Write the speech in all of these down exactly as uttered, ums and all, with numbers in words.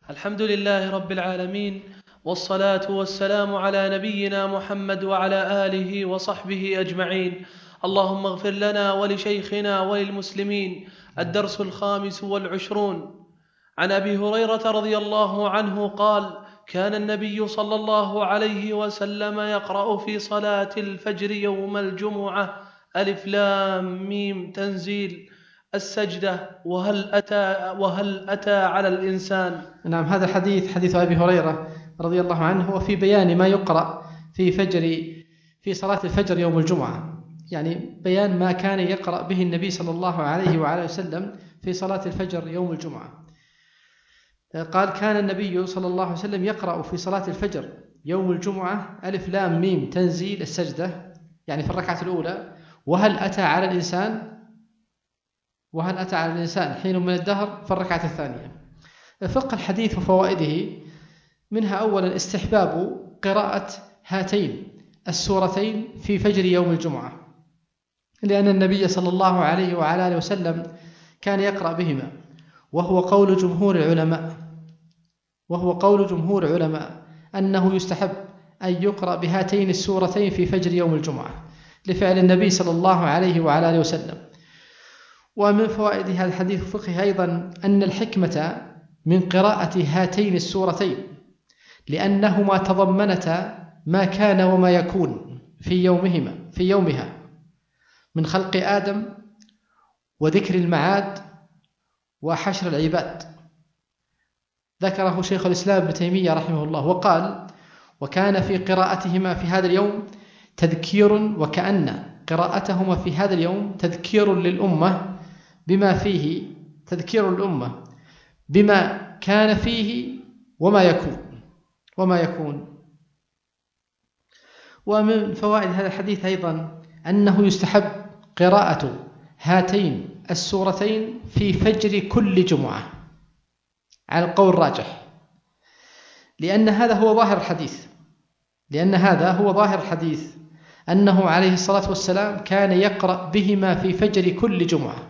الحمد لله رب العالمين، والصلاة والسلام على نبينا محمد وعلى آله وصحبه أجمعين. اللهم اغفر لنا ولشيخنا وللمسلمين. الدرس الخامس والعشرون. عن أبي هريرة رضي الله عنه قال: كان النبي صلى الله عليه وسلم يقرأ في صلاة الفجر يوم الجمعة ألف لام ميم تنزيل السجدة وهل أتى, وهل أتى على الإنسان. نعم، هذا الحديث حديث أبي هريرة رضي الله عنه هو في بيان ما يقرأ في فجر في صلاة الفجر يوم الجمعة، يعني بيان ما كان يقرأ به النبي صلى الله عليه وعلى وسلم في صلاة الفجر يوم الجمعة. قال: كان النبي صلى الله عليه وسلم يقرأ في صلاة الفجر يوم الجمعة ألف لام ميم تنزيل السجدة، يعني في الركعة الأولى، وهل أتى على الإنسان وهل أتى على الإنسان حين من الدهر في الركعة الثانية. فقه الحديث وفوائده: منها أولا استحباب قراءة هاتين السورتين في فجر يوم الجمعة، لأن النبي صلى الله عليه وعلى آله وسلم كان يقرأ بهما، وهو قول جمهور العلماء وهو قول جمهور العلماء أنه يستحب أن يقرأ بهاتين السورتين في فجر يوم الجمعة لفعل النبي صلى الله عليه وعلى آله وسلم. ومن فوائد هذا الحديث فقه أيضا أن الحكمة من قراءة هاتين السورتين لأنهما تضمنتا ما كان وما يكون في يومهما في يومها من خلق آدم وذكر المعاد وحشر العباد. ذكره شيخ الإسلام ابن تيمية رحمه الله وقال: وكان في قراءتهما في هذا اليوم تذكير، وكأن قراءتهما في هذا اليوم تذكير للأمة بما فيه تذكير الأمة بما كان فيه وما يكون وما يكون ومن فوائد هذا الحديث أيضا أنه يستحب قراءة هاتين السورتين في فجر كل جمعة على القول الراجح، لأن هذا هو ظاهر الحديث لأن هذا هو ظاهر الحديث أنه عليه الصلاة والسلام كان يقرأ بهما في فجر كل جمعة،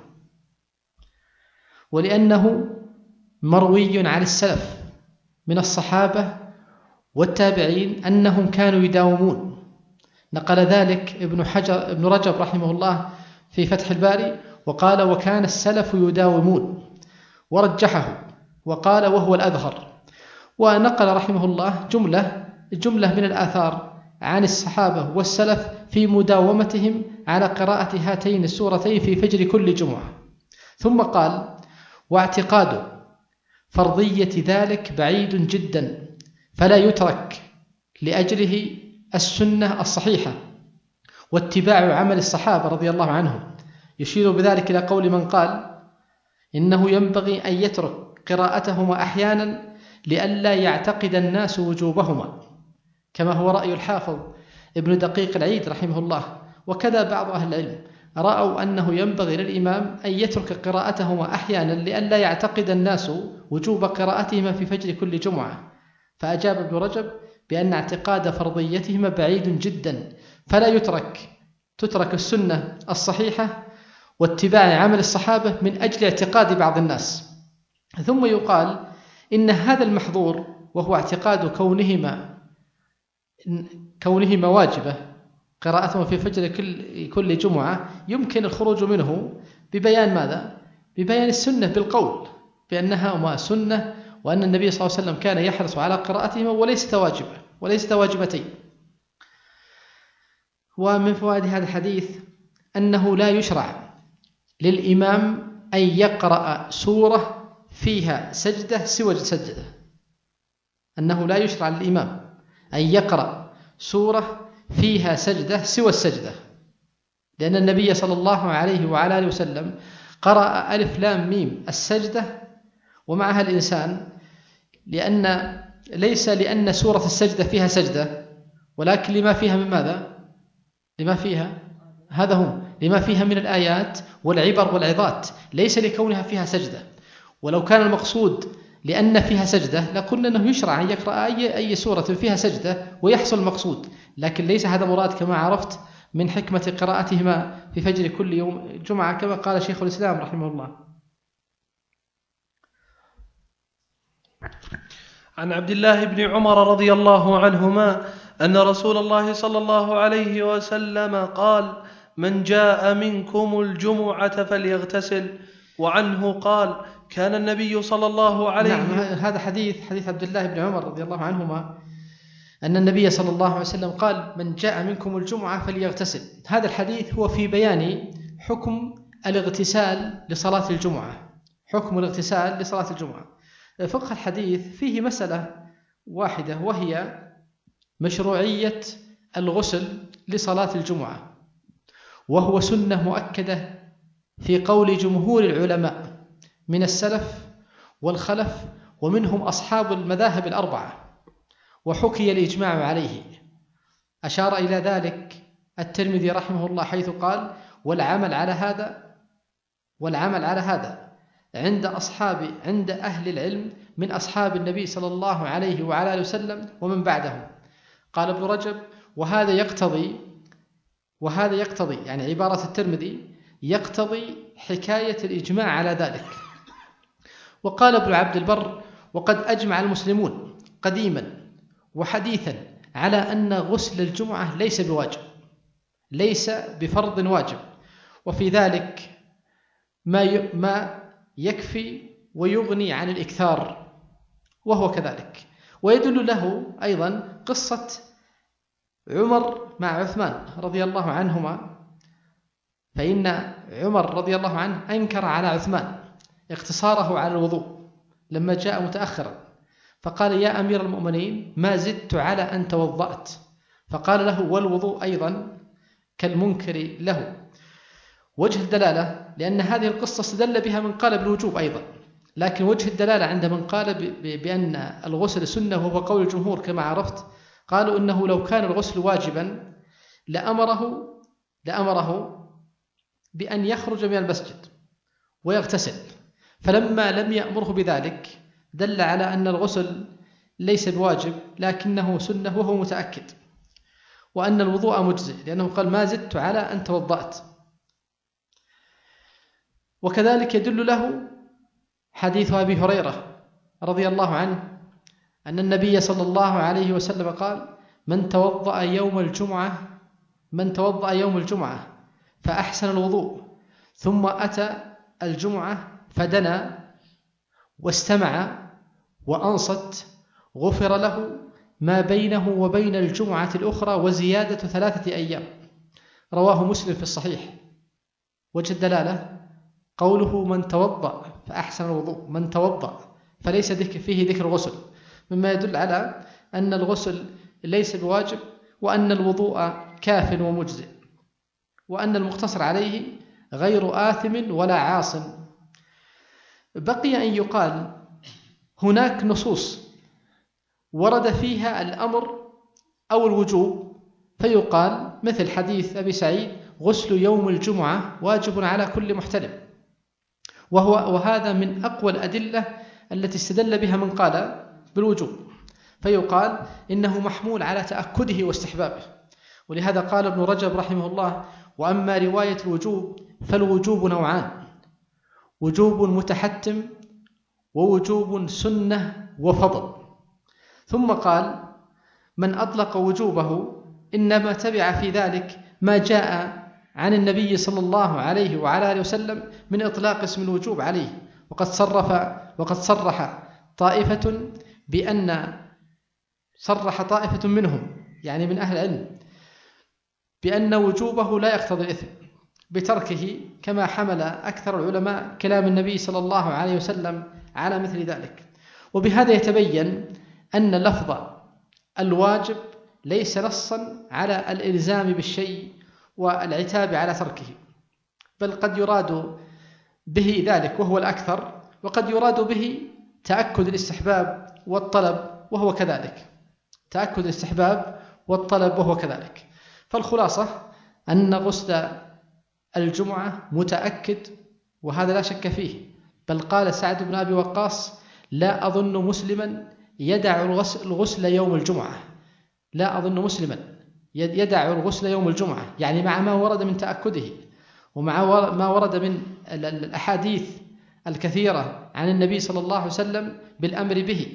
ولأنه مروي عن السلف من الصحابة والتابعين أنهم كانوا يداومون. نقل ذلك ابن حجر ابن رجب رحمه الله في فتح الباري وقال: وكان السلف يداومون، ورجحه وقال وهو الأظهر. ونقل رحمه الله جملة جملة من الآثار عن الصحابة والسلف في مداومتهم على قراءة هاتين السورتين في فجر كل جمعة. ثم قال: واعتقاد فرضية ذلك بعيد جدا، فلا يترك لأجله السنة الصحيحة واتباع عمل الصحابة رضي الله عنهم. يشير بذلك إلى قول من قال إنه ينبغي أن يترك قراءتهما أحيانا لئلا يعتقد الناس وجوبهما، كما هو رأي الحافظ ابن دقيق العيد رحمه الله. وكذا بعض أهل العلم رأوا أنه ينبغي للإمام أن يترك قراءتهما أحيانا لئلا يعتقد الناس وجوب قراءتهما في فجر كل جمعة. فأجاب ابن رجب بأن اعتقاد فرضيتهما بعيد جدا، فلا يترك تترك السنة الصحيحة واتباع عمل الصحابة من أجل اعتقاد بعض الناس. ثم يقال إن هذا المحظور، وهو اعتقاد كونهما كونهما واجبة قراءتهم في فجر كل كل جمعة، يمكن الخروج منه ببيان ماذا؟ ببيان السنة بالقول بأنها ما سنة، وأن النبي صلى الله عليه وسلم كان يحرص على قراءتهما وليست واجبة وليست واجبتين. ومن فوائد هذا الحديث أنه لا يشرع للإمام أن يقرأ سورة فيها سجدة سوى السجدة أنه لا يشرع للإمام أن يقرأ سورة فيها سجدة سوى السجدة، لأن النبي صلى الله عليه وعلى آله وسلم قرأ ألف لام ميم السجدة ومعها الإنسان، لأن ليس لأن سورة السجدة فيها سجدة، ولكن لما فيها من ماذا؟ لما فيها هذا هو لما فيها من الآيات والعبر والعظات، ليس لكونها فيها سجدة. ولو كان المقصود لأن فيها سجدة لقلنا أنه يشرع أن يقرأ أي, أي سورة فيها سجدة ويحصل المقصود، لكن ليس هذا مراد كما عرفت من حكمة قراءتهما في فجر كل يوم جمعة، كما قال شيخ الإسلام رحمه الله. عن عبد الله بن عمر رضي الله عنهما أن رسول الله صلى الله عليه وسلم قال: من جاء منكم الجمعة فليغتسل. وعنه قال: كان النبي صلى الله عليه نعم، هذا حديث حديث عبد الله بن عمر رضي الله عنهما أن النبي صلى الله عليه وسلم قال: من جاء منكم الجمعة فليغتسل. هذا الحديث هو في بيان حكم الاغتسال لصلاة الجمعة. حكم الاغتسال لصلاة الجمعة. فقه الحديث فيه مسألة واحدة، وهي مشروعية الغسل لصلاة الجمعة، وهو سنة مؤكدة في قول جمهور العلماء من السلف والخلف، ومنهم أصحاب المذاهب الأربعة، وحكي الإجماع عليه. أشار إلى ذلك الترمذي رحمه الله حيث قال: والعمل على هذا والعمل على هذا عند أصحاب عند أهل العلم من أصحاب النبي صلى الله عليه وعلى آله وسلم ومن بعدهم. قال ابن رجب: وهذا يقتضي وهذا يقتضي يعني عبارة الترمذي يقتضي حكاية الإجماع على ذلك. وقال ابن عبد البر: وقد أجمع المسلمون قديما وحديثا على أن غسل الجمعة ليس بواجب، ليس بفرض واجب، وفي ذلك ما ما يكفي ويغني عن الإكثار، وهو كذلك. ويدل له أيضا قصة عمر مع عثمان رضي الله عنهما، فإن عمر رضي الله عنه أنكر على عثمان اقتصاره على الوضوء لما جاء متأخرا، فقال: يا أمير المؤمنين ما زدت على أن توضأت. فقال له: والوضوء أيضا كالمنكر له. وجه الدلالة، لأن هذه القصة استدل بها من قال بالوجوب أيضا، لكن وجه الدلالة عند من قال بأن الغسل سنة وهو قول الجمهور كما عرفت، قالوا إنه لو كان الغسل واجبا لأمره لأمره بأن يخرج من المسجد ويغتسل، فلما لم يأمره بذلك دل على أن الغسل ليس بواجب لكنه سنة وهو متأكد، وأن الوضوء مجزئ، لأنه قال: ما زدت على أن توضأت. وكذلك يدل له حديث أبي هريرة رضي الله عنه أن النبي صلى الله عليه وسلم قال: من توضأ يوم الجمعة من توضأ يوم الجمعة فأحسن الوضوء ثم أتى الجمعة فدنا واستمع وأنصت غفر له ما بينه وبين الجمعة الأخرى وزيادة ثلاثة أيام. رواه مسلم في الصحيح. وجه الدلالة قوله: من توضأ فأحسن الوضوء، من توضأ، فليس فيه ذكر غسل، مما يدل على أن الغسل ليس بواجب، وأن الوضوء كاف ومجزئ، وأن المقتصر عليه غير آثم ولا عاص. بقي أن يقال هناك نصوص ورد فيها الأمر أو الوجوب، فيقال مثل حديث أبي سعيد: غسل يوم الجمعة واجب على كل محتلم، وهو وهذا من أقوى الأدلة التي استدل بها من قال بالوجوب، فيقال إنه محمول على تأكده واستحبابه. ولهذا قال ابن رجب رحمه الله: وأما رواية الوجوب فالوجوب نوعان: وجوب متحتم ووجوب سنة وفضل. ثم قال: من أطلق وجوبه إنما تبع في ذلك ما جاء عن النبي صلى الله عليه وعلى آله وسلم من إطلاق اسم الوجوب عليه، وقد صرف وقد صرح طائفة بأن صرح طائفة منهم يعني من أهل العلم بأن وجوبه لا يقتضي الإثم بتركه، كما حمل أكثر العلماء كلام النبي صلى الله عليه وسلم على مثل ذلك. وبهذا يتبين أن لفظ الواجب ليس نصا على الإلزام بالشيء والعتاب على تركه، بل قد يراد به ذلك وهو الأكثر، وقد يراد به تأكد الاستحباب والطلب وهو كذلك تأكد الاستحباب والطلب وهو كذلك. فالخلاصة أن غسل الجمعة متأكد، وهذا لا شك فيه، بل قال سعد بن أبي وقاص: لا أظن مسلما يدع الغسل يوم الجمعة لا أظن مسلما يدع الغسل يوم الجمعة، يعني مع ما ورد من تأكده ومع ما ورد من الأحاديث الكثيرة عن النبي صلى الله عليه وسلم بالأمر به.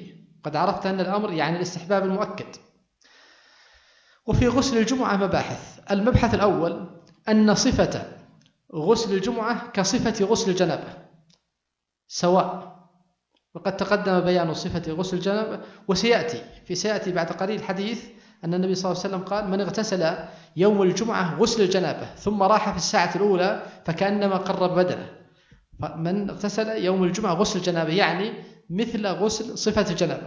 قد عرفت أن الأمر يعني الاستحباب المؤكد. وفي غسل الجمعة مباحث. المبحث الأول أن صفة غسل الجمعة كصفة غسل الجنابة سواء، وقد تقدم بيان صفة غسل الجنابة، وسيأتي في سيأتي بعد قليل حديث أن النبي صلى الله عليه وسلم قال: من اغتسل يوم الجمعة غسل الجنابة ثم راح في الساعة الأولى فكأنما قرب بدنه. من اغتسل يوم الجمعة غسل الجنابة يعني مثل غسل صفة الجنابة.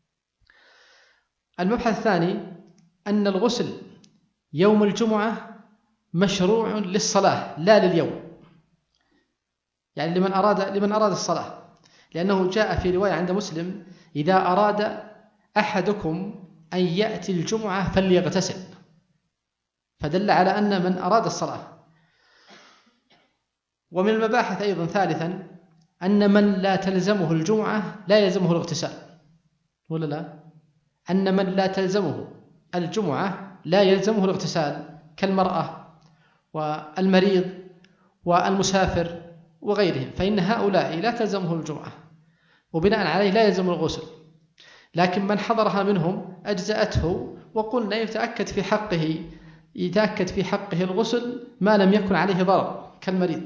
المبحث الثاني أن الغسل يوم الجمعة مشروع للصلاة لا لليوم، يعني لمن أراد لمن أراد الصلاة، لأنه جاء في رواية عند مسلم: إذا أراد أحدكم أن يأتي الجمعة فليغتسل، فدل على أن من أراد الصلاة. ومن المباحث أيضا ثالثا أن من لا تلزمه الجمعة لا يلزمه الاغتسال، ولا لا؟ أن من لا تلزمه الجمعة لا يلزمه الاغتسال كالمرأة والمريض والمسافر وغيرهم، فإن هؤلاء لا تلزمه الجمعة وبناء عليه لا يلزم الغسل. لكن من حضرها منهم أجزأته، وقلنا يتأكد في حقه يتأكد في حقه الغسل ما لم يكن عليه ضرر كالمريض.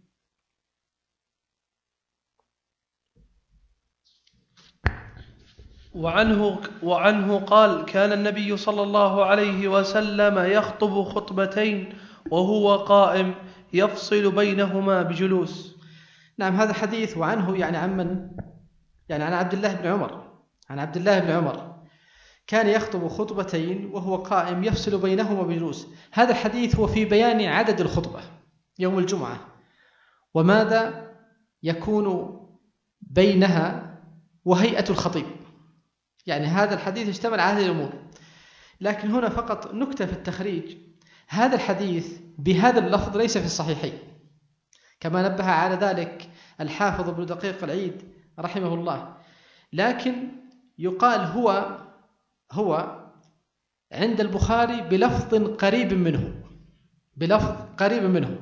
وعنه, وعنه قال: كان النبي صلى الله عليه وسلم يخطب خطبتين وهو قائم يفصل بينهما بجلوس. نعم، هذا حديث. وعنه يعني عن من؟ يعني عن عبد الله بن عمر عن عبد الله بن عمر كان يخطب خطبتين وهو قائم يفصل بينهما بجلوس. هذا الحديث هو في بيان عدد الخطبة يوم الجمعة وماذا يكون بينها وهيئة الخطيب، يعني هذا الحديث يشتمل على هذه الأمور. لكن هنا فقط نكتة في التخريج: هذا الحديث بهذا اللفظ ليس في الصحيحين، كما نبه على ذلك الحافظ ابن دقيق العيد رحمه الله، لكن يقال هو هو عند البخاري بلفظ قريب منه بلفظ قريب منه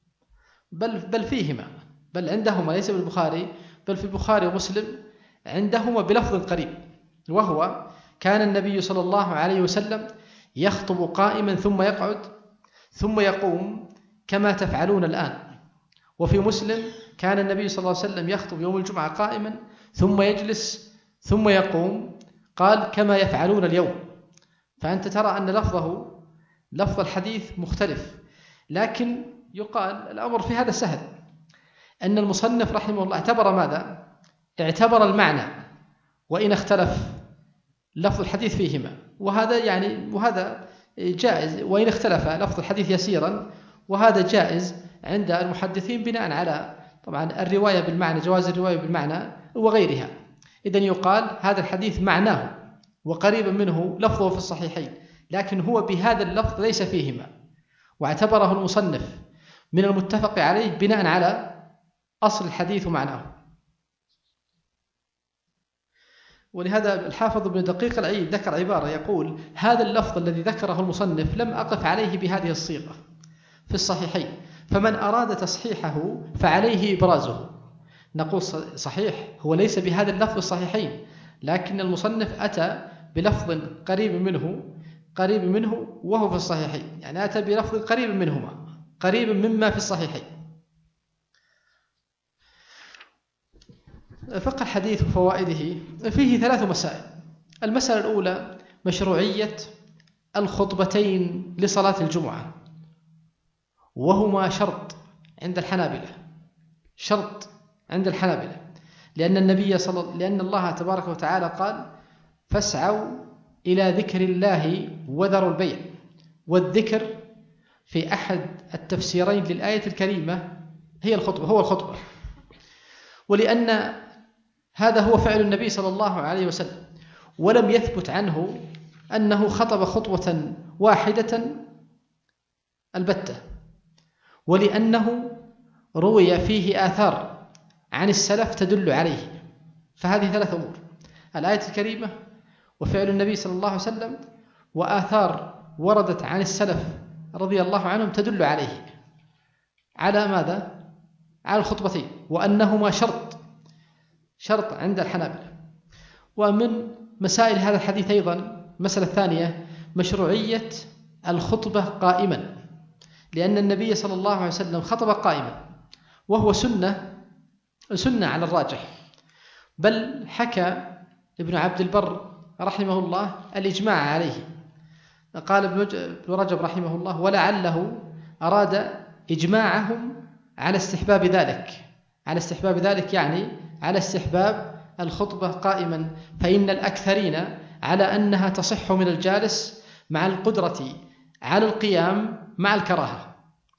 بل بل فيهما بل عندهما، ليس بالبخاري بل في البخاري ومسلم عندهما بلفظ قريب، وهو: كان النبي صلى الله عليه وسلم يخطب قائما ثم يقعد ثم يقوم كما تفعلون الآن. وفي مسلم: كان النبي صلى الله عليه وسلم يخطب يوم الجمعة قائما ثم يجلس ثم يقوم، قال كما يفعلون اليوم. فأنت ترى أن لفظه لفظ الحديث مختلف، لكن يقال الأمر في هذا سهل، أن المصنف رحمه الله اعتبر ماذا؟ اعتبر المعنى وإن اختلف لفظ الحديث فيهما، وهذا يعني وهذا جائز، وإن اختلف لفظ الحديث يسيرا، وهذا جائز عند المحدثين بناء على طبعا الرواية بالمعنى، جواز الرواية بالمعنى وغيرها. إذن يقال هذا الحديث معناه وقريبا منه لفظه في الصحيحين، لكن هو بهذا اللفظ ليس فيهما، واعتبره المصنف من المتفق عليه بناء على أصل الحديث ومعناه. ولهذا الحافظ ابن دقيق العيد ذكر عبارة يقول: هذا اللفظ الذي ذكره المصنف لم أقف عليه بهذه الصيغة في الصحيحين، فمن أراد تصحيحه فعليه إبرازه. نقول صحيح هو ليس بهذا اللفظ الصحيحين، لكن المصنف أتى بلفظ قريب منه قريب منه وهو في الصحيحين، يعني أتى بلفظ قريب منهما قريب مما في الصحيحين. فقه الحديث وفوائده فيه ثلاث مسائل. المسألة الأولى مشروعية الخطبتين لصلاة الجمعة، وهما شرط عند الحنابلة شرط عند الحنابلة لأن النبي صلى لأن الله تبارك وتعالى قال: فاسعوا إلى ذكر الله وذروا البيع. والذكر في أحد التفسيرين للآية الكريمة هي الخطبة هو الخطبة ولأن هذا هو فعل النبي صلى الله عليه وسلم، ولم يثبت عنه أنه خطب خطوة واحدة البتة، ولأنه روي فيه آثار عن السلف تدل عليه. فهذه ثلاث أمور: الآية الكريمة، وفعل النبي صلى الله عليه وسلم، وآثار وردت عن السلف رضي الله عنهم تدل عليه. على ماذا؟ على الخطبتين، وأنهما شرط شرط عند الحنابلة. ومن مسائل هذا الحديث أيضا المسألة الثانية مشروعية الخطبة قائما، لأن النبي صلى الله عليه وسلم خطب قائما، وهو سنة سنة على الراجح، بل حكى ابن عبد البر رحمه الله الإجماع عليه. قال ابن رجب رحمه الله: ولعله أراد إجماعهم على استحباب ذلك، على استحباب ذلك يعني على استحباب الخطبة قائما، فإن الأكثرين على أنها تصح من الجالس مع القدرة على القيام مع الكراهة.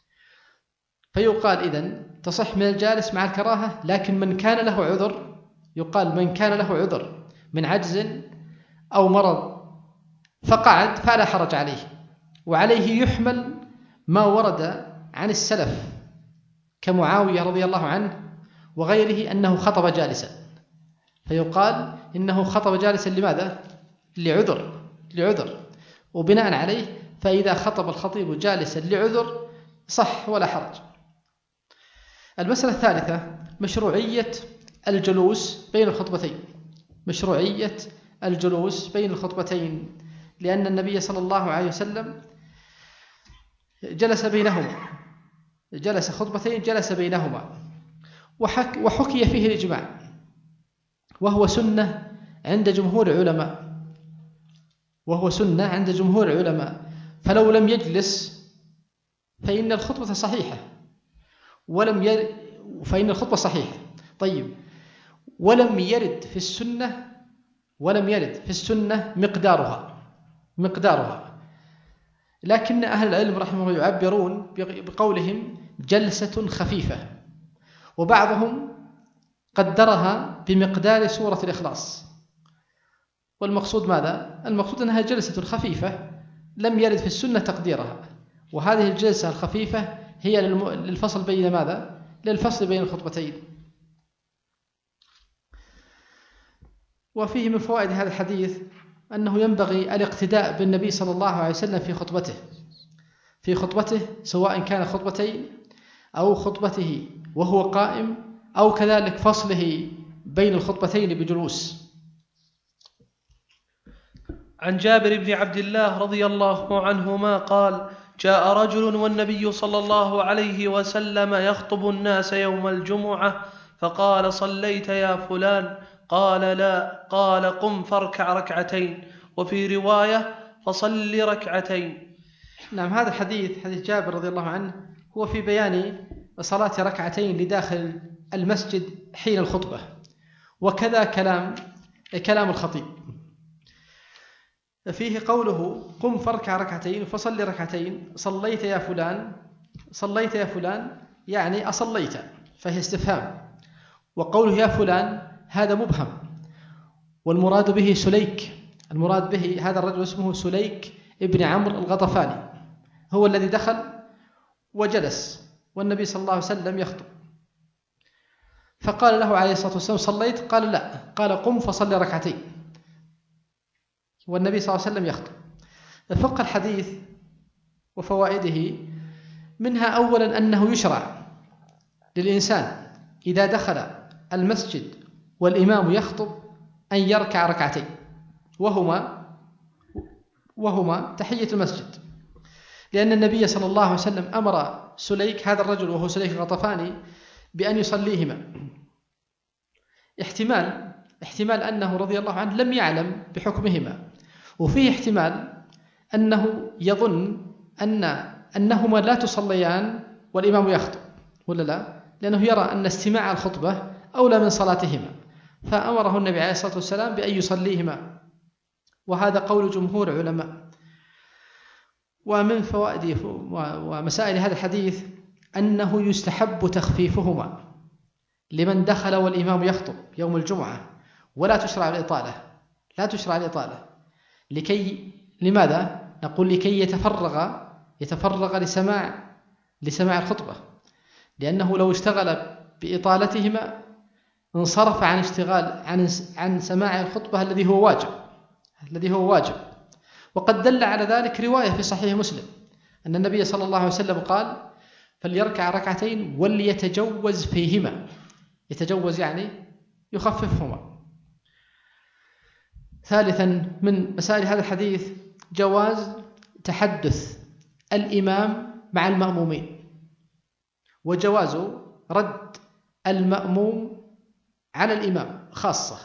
فيقال إذن تصح من الجالس مع الكراهة، لكن من كان له عذر، يقال من كان له عذر من عجز أو مرض فقعد فلا حرج عليه، وعليه يحمل ما ورد عن السلف كمعاوية رضي الله عنه وغيره أنه خطب جالسا، فيقال إنه خطب جالسا لماذا؟ لعذر لعذر وبناء عليه فإذا خطب الخطيب جالسا لعذر صح ولا حرج. المسألة الثالثة مشروعية الجلوس بين الخطبتين، مشروعية الجلوس بين الخطبتين، لأن النبي صلى الله عليه وسلم جلس بينهما، جلس خطبتين جلس بينهما، وحك وحكي فيه الإجماع، وهو سنة عند جمهور العلماء، وهو سنة عند جمهور العلماء، فلو لم يجلس فإن الخطبة صحيحة، ولم يرد فإن الخطبة صحيحة. طيب، ولم يرد في السنة ولم يرد في السنة مقدارها مقدارها لكن أهل العلم رحمه الله يعبرون بقولهم جلسة خفيفة، وبعضهم قدرها بمقدار سورة الإخلاص. والمقصود ماذا؟ المقصود أنها جلسة خفيفة لم يرد في السنة تقديرها، وهذه الجلسة الخفيفة هي للفصل بين ماذا؟ للفصل بين الخطبتين. وفيه من فوائد هذا الحديث أنه ينبغي الاقتداء بالنبي صلى الله عليه وسلم في خطبته في خطبته سواء كان خطبتين أو خطبته وهو قائم، أو كذلك فصله بين الخطبتين بجلوس. عن جابر بن عبد الله رضي الله عنهما قال: جاء رجل والنبي صلى الله عليه وسلم يخطب الناس يوم الجمعة، فقال: صليت يا فلان؟ قال: لا. قال: قم فاركع ركعتين. وفي رواية: فصل ركعتين. نعم، هذا الحديث حديث جابر رضي الله عنه هو في بيان صلاة ركعتين لداخل المسجد حين الخطبة، وكذا كلام كلام الخطيب. فيه قوله: قم فاركع ركعتين فصل ركعتين. صليت يا فلان، صليت يا فلان يعني أصليت، فهي استفهام. وقوله يا فلان هذا مبهم، والمراد به سليك، المراد به هذا الرجل اسمه سليك ابن عمرو الغطفاني، هو الذي دخل وجلس والنبي صلى الله عليه وسلم يخطب، فقال له عليه الصلاة والسلام: صليت؟ قال: لا. قال: قم فصل ركعتين، والنبي صلى الله عليه وسلم يخطب. فقه الحديث وفوائده منها أولا أنه يشرع للإنسان إذا دخل المسجد والإمام يخطب أن يركع ركعتين، وهما وهما تحية المسجد، لأن النبي صلى الله عليه وسلم أمر سليك، هذا الرجل وهو سليك الغطفاني، بأن يصليهما. احتمال احتمال أنه رضي الله عنه لم يعلم بحكمهما، وفيه احتمال أنه يظن أن أنهما لا تصليان والإمام يخطب، ولا لا؟ لأنه يرى أن استماع الخطبة أولى من صلاتهما، فأمره النبي عليه الصلاة والسلام بأن يصليهما، وهذا قول جمهور العلماء. ومن فوائد ومسائل هذا الحديث أنه يستحب تخفيفهما لمن دخل والإمام يخطب يوم الجمعة، ولا تشرع الإطالة، لا تشرع الإطالة لكي لماذا؟ نقول لكي يتفرغ يتفرغ لسماع لسماع الخطبة، لأنه لو اشتغل بإطالتهما انصرف عن اشتغال عن عن سماع الخطبة الذي هو واجب الذي هو واجب وقد دل على ذلك رواية في صحيح مسلم أن النبي صلى الله عليه وسلم قال: فليركع ركعتين وليتجوز فيهما، يتجوز يعني يخففهما. ثالثا من مسائل هذا الحديث جواز تحدث الإمام مع المأمومين، وجواز رد المأموم على الإمام خاصة،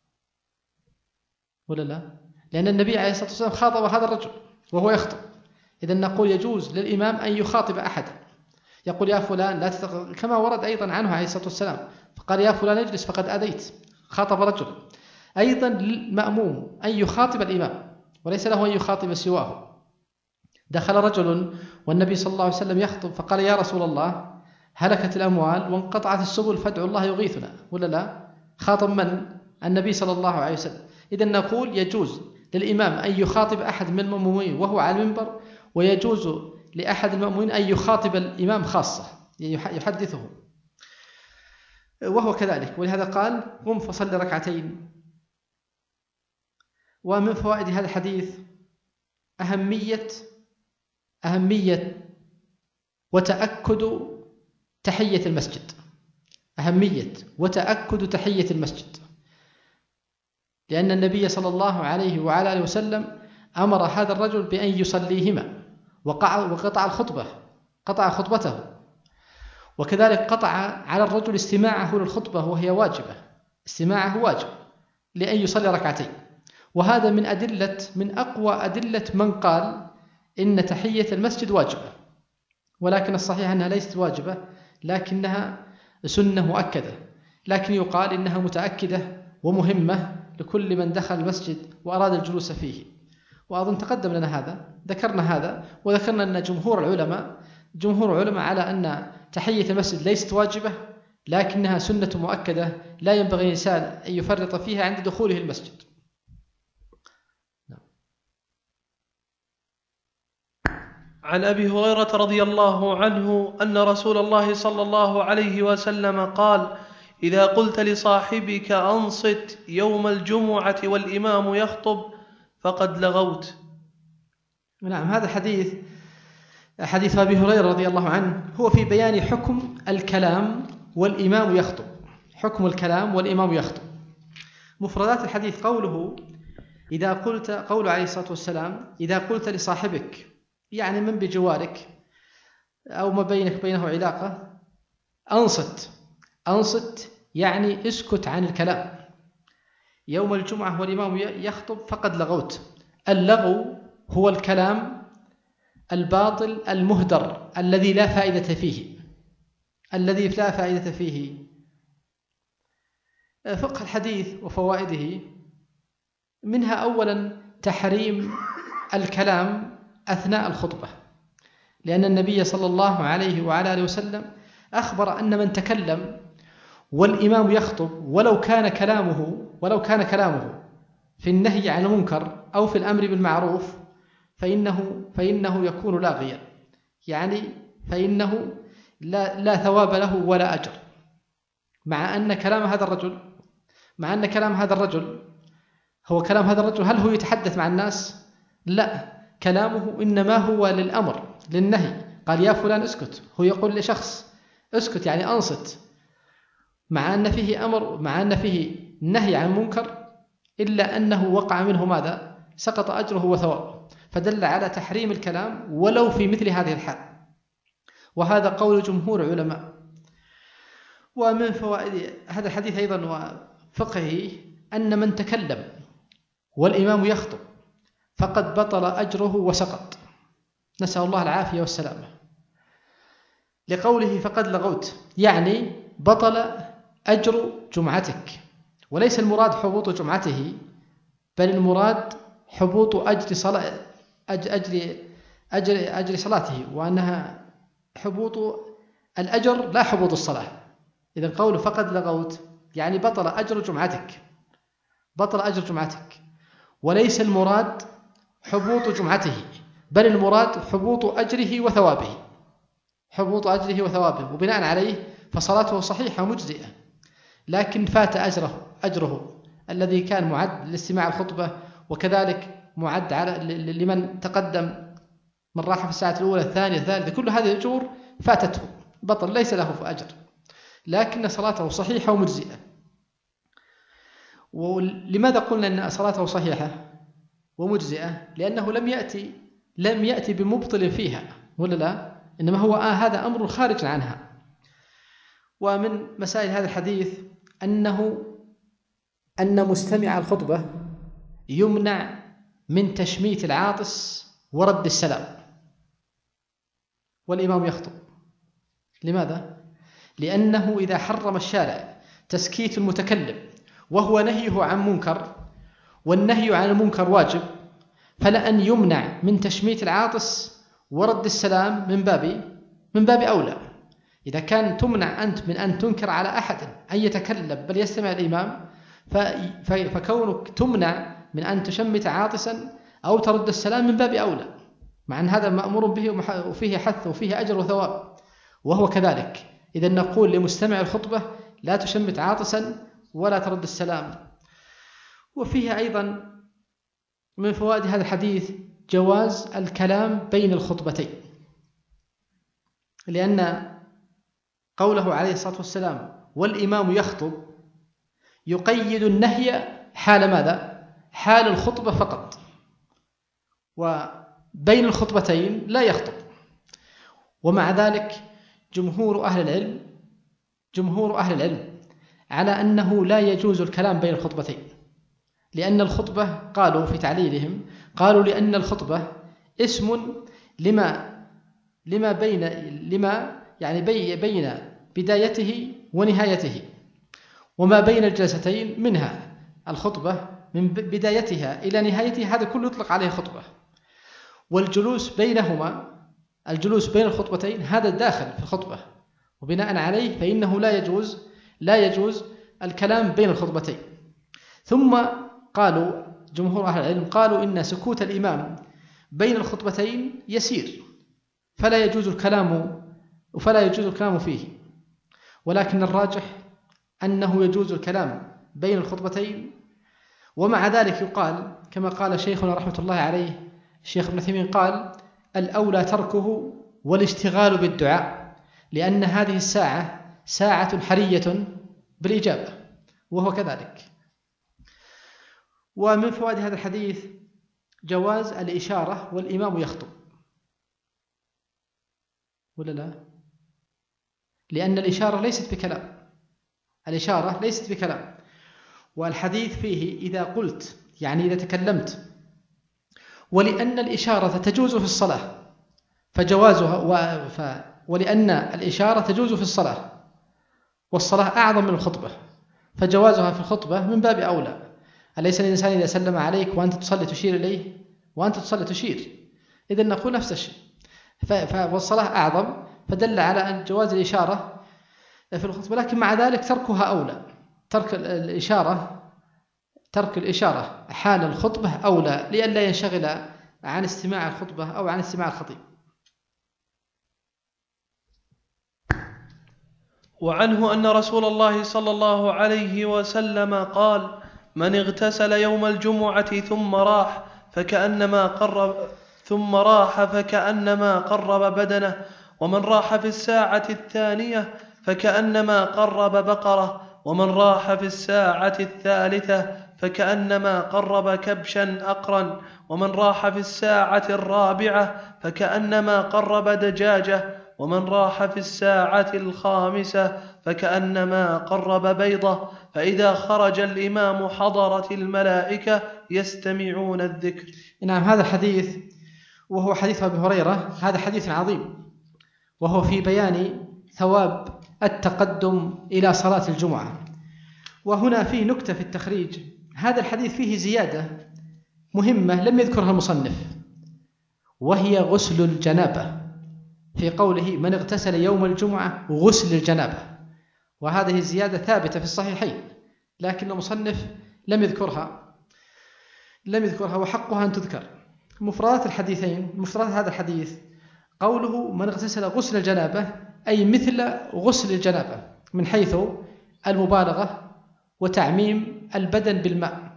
ولا لا؟ لأن النبي عليه الصلاة والسلام خاطب هذا الرجل وهو يخطب. إذا نقول يجوز للإمام أن يخاطب أحدا، يقول يا فلان لا تتق... كما ورد أيضا عنه عليه الصلاة والسلام، فقال يا فلان اجلس فقد أذيت، خاطب رجل. أيضا للمأموم أن يخاطب الإمام وليس له أن يخاطب سواه. دخل رجل والنبي صلى الله عليه وسلم يخطب فقال يا رسول الله هلكت الأموال وانقطعت السبل فادعوا الله يغيثنا، ولا لا؟ خاطب من؟ النبي صلى الله عليه وسلم. إذا نقول يجوز للإمام أن يخاطب أحد من المأمومين وهو على المنبر، ويجوز لأحد المأمومين أن يخاطب الإمام خاصة يحدثه وهو كذلك. ولهذا قال قم فصل ركعتين. ومن فوائد هذا الحديث أهمية أهمية وتأكد تحية المسجد، أهمية وتأكد تحية المسجد، لأن النبي صلى الله عليه وعلى آله وسلم أمر هذا الرجل بأن يصليهما، وقطع الخطبة، قطع خطبته، وكذلك قطع على الرجل استماعه للخطبة وهي واجبة، استماعه واجب لأن يصلي ركعتين. وهذا من أدلة من أقوى أدلة من قال إن تحية المسجد واجبة، ولكن الصحيح أنها ليست واجبة لكنها سنة مؤكدة، لكن يقال إنها متأكدة ومهمة لكل من دخل المسجد وأراد الجلوس فيه. وأظن تقدم لنا هذا، ذكرنا هذا، وذكرنا أن جمهور العلماء جمهور العلماء على أن تحية المسجد ليست واجبة لكنها سنة مؤكدة لا ينبغي الإنسان أن يفرط فيها عند دخوله المسجد. عن أبي هريرة رضي الله عنه أن رسول الله صلى الله عليه وسلم قال إذا قلت لصاحبك أنصت يوم الجمعة والإمام يخطب فقد لغوت. نعم، هذا حديث حديث أبي هريرة رضي الله عنه هو في بيان حكم الكلام والإمام يخطب، حكم الكلام والإمام يخطب. مفردات الحديث قوله إذا قلت، قوله عليه الصلاة والسلام إذا قلت لصاحبك، يعني من بجوارك أو ما بينك بينه علاقة، أنصت. أنصت يعني اسكت عن الكلام. يوم الجمعة والإمام يخطب فقد لغوت. اللغو هو الكلام الباطل المهدر الذي لا فائدة فيه، الذي لا فائدة فيه. فقه الحديث وفوائده منها أولا تحريم الكلام أثناء الخطبة، لأن النبي صلى الله عليه وعلى آله وسلم أخبر أن من تكلم والإمام يخطب ولو كان كلامه ولو كان كلامه في النهي عن المنكر أو في الأمر بالمعروف فإنه فإنه يكون لاغيا، يعني فإنه لا لا ثواب له ولا أجر. مع أن كلام هذا الرجل مع أن كلام هذا الرجل هو كلام هذا الرجل هل هو يتحدث مع الناس؟ لا، كلامه إنما هو للأمر للنهي. قال يا فلان اسكت، هو يقول لشخص اسكت يعني أنصت، مع أن فيه أمر، مع أن فيه نهي عن منكر، إلا أنه وقع منه ماذا؟ سقط أجره وثوابه. فدل على تحريم الكلام ولو في مثل هذه الحال، وهذا قول جمهور العلماء. ومن فوائد هذا الحديث أيضا وفقهه أن من تكلم والإمام يخطب فقد بطل أجره وسقط، نسأل الله العافية والسلامة. لقوله فقد لغوت يعني بطل أجر جمعتك، وليس المراد حبوط جمعته، بل المراد حبوط أجر صلاة أجر أجر أجر صلاته، وأنها حبوط الأجر لا حبوط الصلاة. إذا قوله فقد لغوت يعني بطل أجر جمعتك، بطل أجر جمعتك، وليس المراد حبوط جمعته، بل المراد حبوط أجره وثوابه، حبوط أجره وثوابه. وبناء عليه فصلاته صحيحة مجزئة، لكن فات أجره أجره الذي كان معد لاستماع الخطبة، وكذلك معد على لمن تقدم من راح في الساعة الأولى الثانية الثالثة، كل هذه الأجور فاتته، بطل ليس له في أجر، لكن صلاته صحيحة ومجزئة. ولماذا قلنا أن صلاته صحيحة ومجزئة؟ لأنه لم يأتي لم يأتي بمبطل فيها، ولا لا؟ إنما هو آه هذا أمر خارج عنها. ومن مسائل هذا الحديث أنه أن مستمع الخطبة يمنع من تشميت العاطس ورد السلام والإمام يخطب. لماذا؟ لأنه إذا حرم الشارع تسكيت المتكلم وهو نهيه عن منكر، والنهي عن المنكر واجب، فلأن يمنع من تشميت العاطس ورد السلام من باب من باب أولى. إذا كان تمنع أنت من أن تنكر على أحد أن يتكلم بل يستمع الإمام، فكونك تمنع من أن تشمت عاطسا أو ترد السلام من باب أولى، مع أن هذا مأمور به وفيه حث وفيه أجر وثواب، وهو كذلك. إذا نقول لمستمع الخطبة لا تشمت عاطسا ولا ترد السلام. وفيه أيضا من فوائد هذا الحديث جواز الكلام بين الخطبتين، لأن قوله عليه الصلاة والسلام والإمام يخطب يقيد النهي حال ماذا؟ حال الخطبة فقط، وبين الخطبتين لا يخطب. ومع ذلك جمهور أهل العلم جمهور أهل العلم على أنه لا يجوز الكلام بين الخطبتين، لأن الخطبة قالوا في تعليلهم قالوا لأن الخطبة اسم لما لما بين لما يعني بي بين بدايته ونهايته، وما بين الجلستين منها الخطبة من بدايتها إلى نهايتها، هذا كله يطلق عليه خطبة. والجلوس بينهما الجلوس بين الخطبتين هذا داخل في الخطبة، وبناء عليه فإنه لا يجوز لا يجوز الكلام بين الخطبتين. ثم قالوا جمهور أهل العلم قالوا إن سكوت الإمام بين الخطبتين يسير، فلا يجوز الكلام وفلا يجوز الكلام فيه، ولكن الراجح أنه يجوز الكلام بين الخطبتين. ومع ذلك يقال كما قال شيخنا رحمة الله عليه الشيخ ابن عثيمين قال الأولى تركه والاشتغال بالدعاء، لأن هذه الساعة ساعة حرية بالإجابة، وهو كذلك. ومن فوائد هذا الحديث جواز الإشارة والإمام يخطب، ولا لا؟ لأن الإشارة ليست بكلام الإشارة ليست بكلام والحديث فيه إذا قلت يعني إذا تكلمت. ولأن الإشارة تجوز في الصلاة فجوازها و... ف... ولأن الإشارة تجوز في الصلاة والصلاة أعظم من الخطبة، فجوازها في الخطبة من باب أولى. أليس الإنسان إذا سلم عليك وأنت تصلي تشير إليه وأنت تصلي تشير؟ إذن نقول نفس الشيء. ف... ف... والصلاة أعظم، فدل على أن جواز الإشارة في الخطبة، لكن مع ذلك تركها أولى. ترك الإشارة ترك الإشارة حال الخطبة أولى، لئلا ينشغل عن استماع الخطبة أو عن استماع الخطيب. وعنه أن رسول الله صلى الله عليه وسلم قال: من اغتسل يوم الجمعة ثم راح فكأنما قرب ثم راح فكأنما قرب بدنه، ومن راح في الساعة الثانية فكأنما قرب بقرة، ومن راح في الساعة الثالثة فكأنما قرب كبشا أقرا، ومن راح في الساعة الرابعة فكأنما قرب دجاجة، ومن راح في الساعة الخامسة فكأنما قرب بيضة. فإذا خرج الإمام حضرت الملائكة يستمعون الذكر. نعم، هذا الحديث وهو حديث أبي هريرة هذا حديث عظيم، وهو في بيان ثواب التقدم إلى صلاة الجمعة. وهنا فيه نكتة في التخريج، هذا الحديث فيه زيادة مهمة لم يذكرها المصنف، وهي غسل الجنابة، في قوله من اغتسل يوم الجمعة غسل الجنابة، وهذه الزيادة ثابتة في الصحيحين، لكن المصنف لم يذكرها لم يذكرها وحقها أن تذكر. مفردات الحديثين مفردات هذا الحديث قوله من اغتسل غسل الجنابة أي مثل غسل الجنابة، من حيث المبالغة وتعميم البدن بالماء،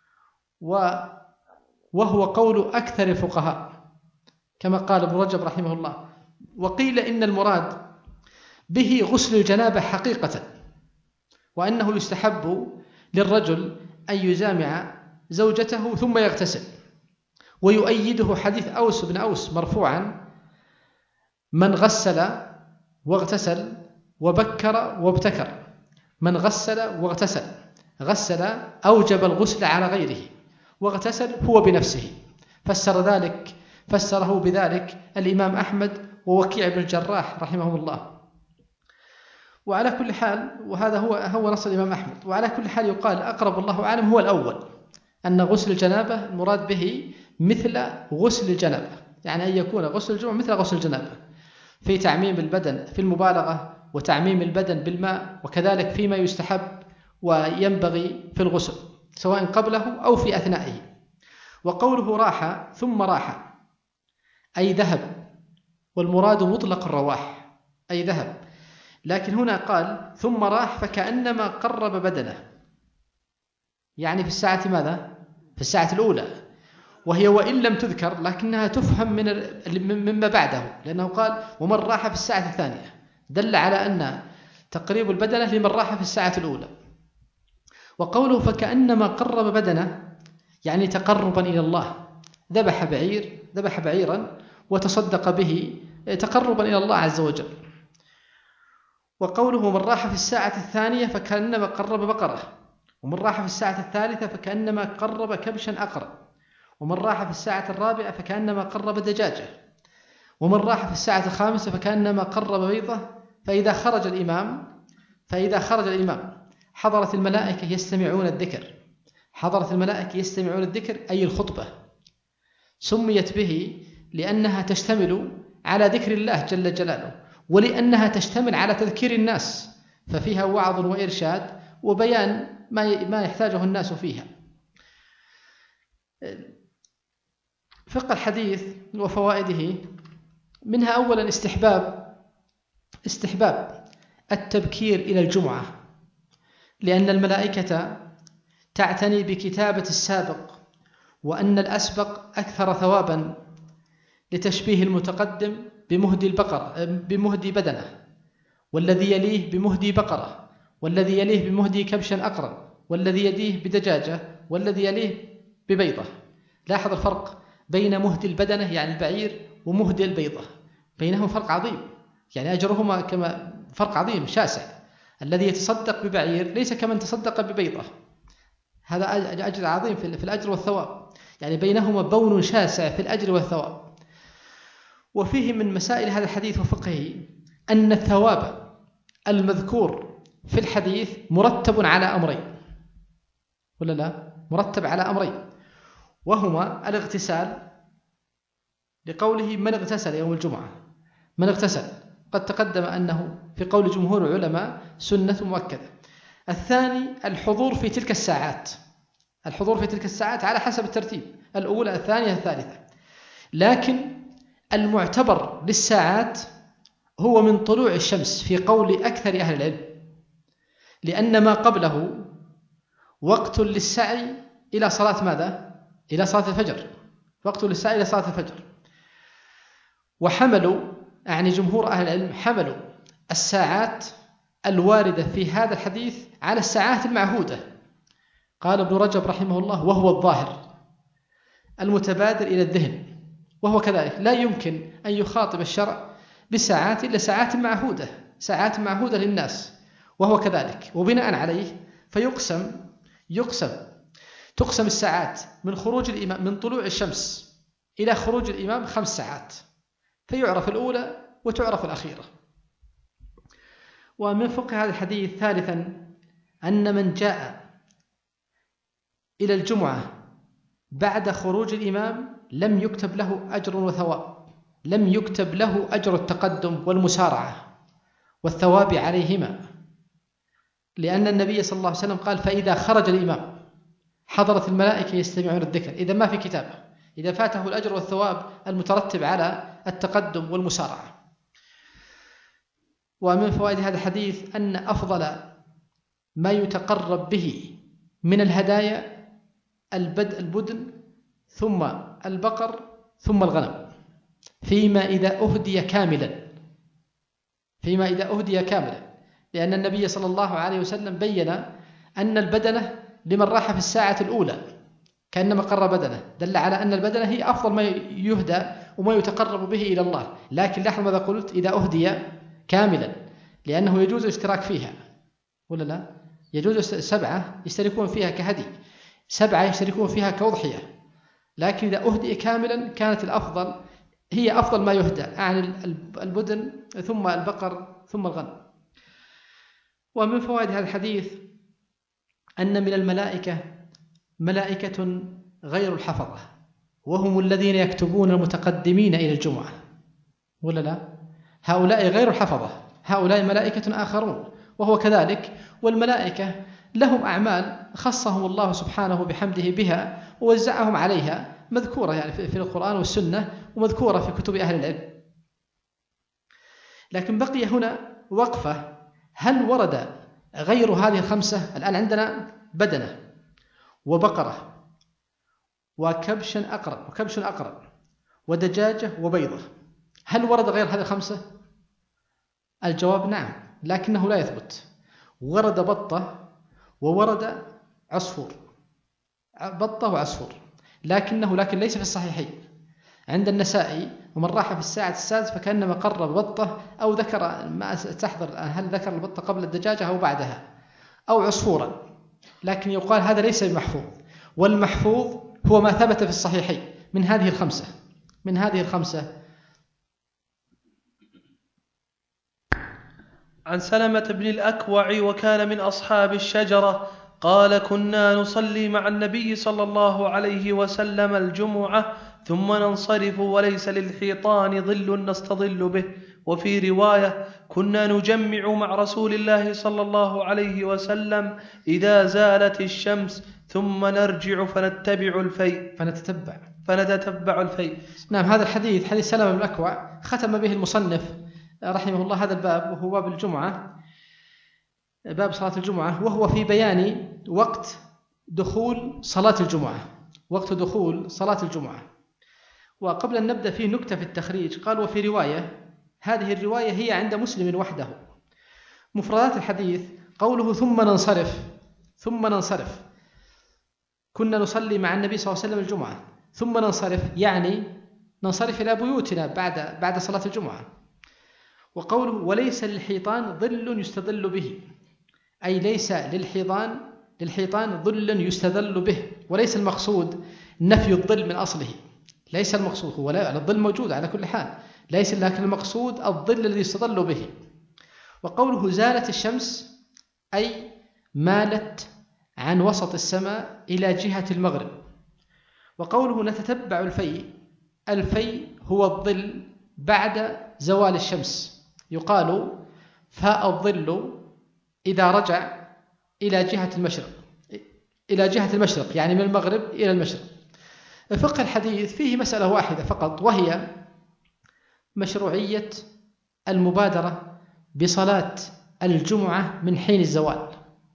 وهو قول أكثر الفقهاء كما قال ابن رجب رحمه الله. وقيل إن المراد به غسل الجنابة حقيقة، وأنه يستحب للرجل أن يجامع زوجته ثم يغتسل. ويؤيده حديث أوس بن أوس مرفوعا: من غسل واغتسل وبكر وابتكر، من غسل واغتسل، غسل أوجب الغسل على غيره، واغتسل هو بنفسه. فسر ذلك فسره بذلك الإمام أحمد ووكيع بن الجراح رحمه الله. وعلى كل حال، وهذا هو هو نص الإمام أحمد، وعلى كل حال يقال أقرب الله أعلم هو الأول، أن غسل الجنابة المراد به مثل غسل الجنابة، يعني أن يكون غسل الجمعة مثل غسل الجنابة في تعميم البدن في المبالغة، وتعميم البدن بالماء، وكذلك فيما يستحب وينبغي في الغسل سواء قبله أو في أثنائه. وقوله راح ثم راح أي ذهب، والمراد مطلق الرواح أي ذهب، لكن هنا قال ثم راح فكأنما قرب بدنه، يعني في الساعة ماذا؟ في الساعة الأولى، وهي وإن لم تذكر لكنها تفهم من مما بعده، لأنه قال ومن راح في الساعة الثانية، دل على أن تقريب البدنة لمن راح في الساعة الأولى. وقوله فكأنما قرب بدنه يعني تقربا إلى الله، ذبح بعير ذبح بعيرا وتصدق به تقربا إلى الله عز وجل. وقوله من راح في الساعة الثانية فكأنما قرب بقرة، ومن راح في الساعة الثالثة فكأنما قرب كبشا أقرا، ومن راح في الساعة الرابعة فكأنما قرب دجاجة، ومن راح في الساعة الخامسة فكأنما قرب بيضة. فإذا خرج الإمام فإذا خرج الإمام حضرت الملائكة يستمعون الذكر، حضرت الملائكة يستمعون الذكر أي الخطبة، سميت به لأنها تشتمل على ذكر الله جل جلاله، ولأنها تشتمل على تذكير الناس، ففيها وعظ وإرشاد وبيان ما يحتاجه الناس فيها. فقه الحديث وفوائده: منها أولا استحباب استحباب التبكير إلى الجمعة، لأن الملائكة تعتني بكتابة السابق، وأن الأسبق أكثر ثوابا، لتشبيه المتقدم بمهدي البقرة بمهدي بدنه، والذي يليه بمهدي بقرة، والذي يليه بمهدي كبشا أقرا، والذي يليه بدجاجة، والذي يليه ببيضة. لاحظ الفرق بين مهدي البدنة يعني البعير ومهدي البيضة، بينهم فرق عظيم، يعني أجرهما كما فرق عظيم شاسع. الذي يتصدق ببعير ليس كمن تصدق ببيضة، هذا أجر عظيم في الأجر والثواب، يعني بينهما بون شاسع في الأجر والثواب. وفيه من مسائل هذا الحديث وفقهه أن الثواب المذكور في الحديث مرتب على أمرين، ولا لا؟ مرتب على أمرين، وهما الاغتسال، لقوله من اغتسل يوم الجمعة، من اغتسل قد تقدم أنه في قول جمهور العلماء سنة مؤكدة. الثاني الحضور في تلك الساعات، الحضور في تلك الساعات على حسب الترتيب، الأولى الثانية الثالثة، لكن المعتبر للساعات هو من طلوع الشمس في قول أكثر أهل العلم، لأن ما قبله وقت للسعي إلى صلاة ماذا؟ إلى صلاة الفجر، وقت للسعي إلى صلاة الفجر. وحملوا يعني جمهور أهل العلم حملوا الساعات الواردة في هذا الحديث على الساعات المعهودة. قال ابن رجب رحمه الله وهو الظاهر المتبادر إلى الذهن، وهو كذلك، لا يمكن أن يخاطب الشرع بساعات إلا ساعات معهودة، ساعات معهودة للناس، وهو كذلك. وبناء عليه فيقسم يقسم تقسم الساعات من خروج الإمام من طلوع الشمس إلى خروج الإمام خمس ساعات، فيعرف الأولى وتعرف الأخيرة. ومن فقه هذا الحديث ثالثا أن من جاء إلى الجمعة بعد خروج الإمام لم يكتب له أجر وثواب، لم يكتب له أجر التقدم والمسارعة والثواب عليهما، لأن النبي صلى الله عليه وسلم قال فإذا خرج الإمام حضرت الملائكة يستمعون الذكر، إذا ما في كتابة، إذا فاته الأجر والثواب المترتب على التقدم والمسارعة. ومن فوائد هذا الحديث أن أفضل ما يتقرب به من الهدايا البد البدن ثم البقر ثم الغنم، فيما إذا أهدي كاملا فيما إذا أهدي كاملا لأن النبي صلى الله عليه وسلم بين أن البدنة لمن راح في الساعة الأولى كأنما قرب بدنه، دل على أن البدنة هي أفضل ما يهدى وما يتقرب به إلى الله. لكن لاحظ ماذا قلت، إذا أهدي كاملا، لأنه يجوز الاشتراك فيها ولا لا؟ يجوز سبعة يشتركون فيها كهدي، سبعة يشتركون فيها كأضحية، لكن إذا أهدي كاملا كانت الأفضل هي أفضل ما يهدى عن البدن ثم البقر ثم الغنم. ومن فوائد هذا الحديث أن من الملائكة ملائكة غير الحفظة، وهم الذين يكتبون المتقدمين إلى الجمعة ولا لا؟ هؤلاء غير الحفظة، هؤلاء ملائكة آخرون، وهو كذلك. والملائكة لهم أعمال خصهم الله سبحانه بحمده بها ووزعهم عليها، مذكورة يعني في القرآن والسنة ومذكورة في كتب أهل العلم. لكن بقي هنا وقفة، هل ورد غير هذه الخمسة؟ الآن عندنا بدنة وبقرة وكبش أقرب وكبش أقرب ودجاجة وبيضة، هل ورد غير هذه الخمسة؟ الجواب نعم، لكنه لا يثبت. ورد بطة وورد عصفور، بطة وعصفور، لكنه لكن ليس في الصحيحين. عند النسائي ومن راح في الساعة السادسة فكأنما قرب بطة أو ذكر، ما تحضر هل ذكر البطة قبل الدجاجة أو بعدها، أو عصفورا، لكن يقال هذا ليس بمحفوظ. والمحفوظ هو ما ثبت في الصحيحين من هذه الخمسة من هذه الخمسة عن سلمة بن الأكوع وكان من أصحاب الشجرة قال: كنا نصلي مع النبي صلى الله عليه وسلم الجمعة ثم ننصرف وليس للحيطان ظل نستظل به. وفي رواية: كنا نجمع مع رسول الله صلى الله عليه وسلم إذا زالت الشمس ثم نرجع فنتبع الفيء فنتتبع فنتتبع الفيء. نعم، هذا الحديث حديث سلمة بن الأكوع ختم به المصنف رحمه الله هذا الباب، وهو باب الجمعة، باب صلاة الجمعة، وهو في بيان وقت دخول صلاة الجمعة وقت دخول صلاة الجمعة. وقبل أن نبدأ فيه نكتة في التخريج، قال: وفي رواية، هذه الرواية هي عند مسلم وحده. مفردات الحديث قوله ثم ننصرف ثم ننصرف كنا نصلي مع النبي صلى الله عليه وسلم الجمعة ثم ننصرف، يعني ننصرف إلى بيوتنا بعد بعد صلاة الجمعة. وقوله وليس للحيطان ظل يستظل به، أي ليس للحيطان للحيطان ظل يستظل به، وليس المقصود نفي الظل من أصله، ليس المقصود هو لا الظل موجود على كل حال، ليس لكن المقصود الظل الذي يستظل به. وقوله زالت الشمس أي مالت عن وسط السماء إلى جهة المغرب. وقوله نتتبع الفيء، الفيء هو الظل بعد زوال الشمس، يقال فاء الظل إذا رجع إلى جهة المشرق إلى جهة المشرق يعني من المغرب إلى المشرق. فقه الحديث فيه مسألة واحدة فقط، وهي مشروعية المبادرة بصلاة الجمعة من حين الزوال،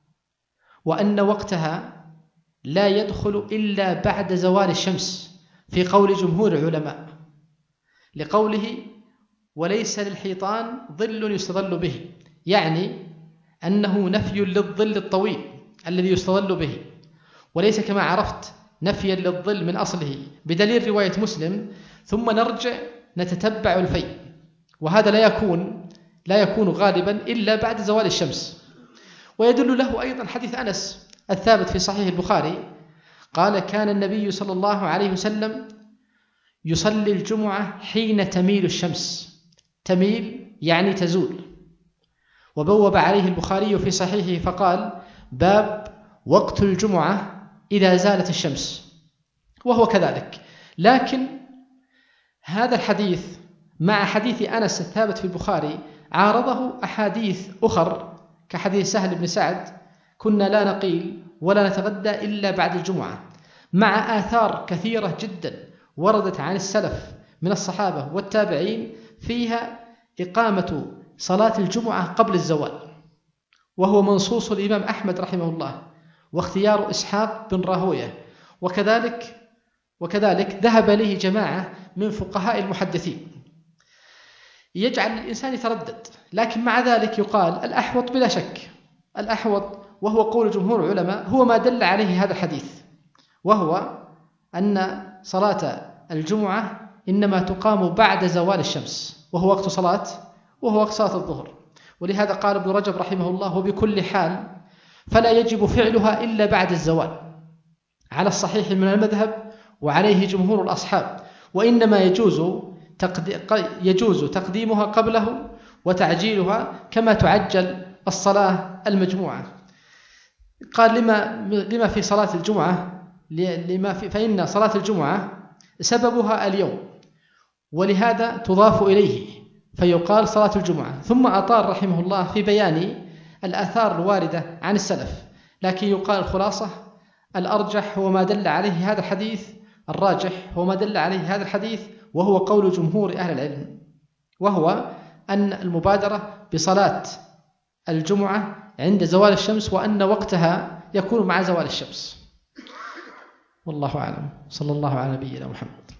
وأن وقتها لا يدخل إلا بعد زوال الشمس في قول جمهور العلماء، لقوله وليس للحيطان ظل يستظل به، يعني أنه نفي للظل الطويل الذي يستظل به، وليس كما عرفت نفيا للظل من أصله، بدليل رواية مسلم ثم نرجع نتتبع الفيء، وهذا لا يكون لا يكون غالبا إلا بعد زوال الشمس. ويدل له أيضا حديث أنس الثابت في صحيح البخاري، قال: كان النبي صلى الله عليه وسلم يصلي الجمعة حين تميل الشمس، تميل يعني تزول. وبوب عليه البخاري في صحيحه فقال: باب وقت الجمعة إذا زالت الشمس، وهو كذلك. لكن هذا الحديث مع حديث أنس الثابت في البخاري عارضه أحاديث أخر كحديث سهل بن سعد: كنا لا نقيل ولا نتغدى إلا بعد الجمعة، مع آثار كثيرة جدا وردت عن السلف من الصحابة والتابعين فيها إقامة صلاة الجمعة قبل الزوال، وهو منصوص الإمام أحمد رحمه الله، واختيار إسحاق بن راهويه، وكذلك وكذلك ذهب إليه جماعة من فقهاء المحدثين. يجعل الإنسان يتردد، لكن مع ذلك يقال الأحوط بلا شك الأحوط وهو قول جمهور العلماء هو ما دل عليه هذا الحديث، وهو أن صلاة الجمعة إنما تقام بعد زوال الشمس، وهو وقت صلاة وهو وقت صلاة الظهر. ولهذا قال ابن رجب رحمه الله: وبكل حال فلا يجب فعلها إلا بعد الزوال، على الصحيح من المذهب وعليه جمهور الأصحاب، وإنما يجوز يجوز تقديمها قبله وتعجيلها كما تعجل الصلاة المجموعة. قال لما لما في صلاة الجمعة لما في فإن صلاة الجمعة سببها اليوم، ولهذا تضاف إليه فيقال صلاة الجمعة. ثم أطال رحمه الله في بيان الآثار الواردة عن السلف، لكن يقال الخلاصة الأرجح هو ما دل عليه هذا الحديث، الراجح هو ما دل عليه هذا الحديث، وهو قول جمهور أهل العلم، وهو أن المبادرة بصلاة الجمعة عند زوال الشمس، وأن وقتها يكون مع زوال الشمس. والله أعلم. صلى الله على نبينا محمد.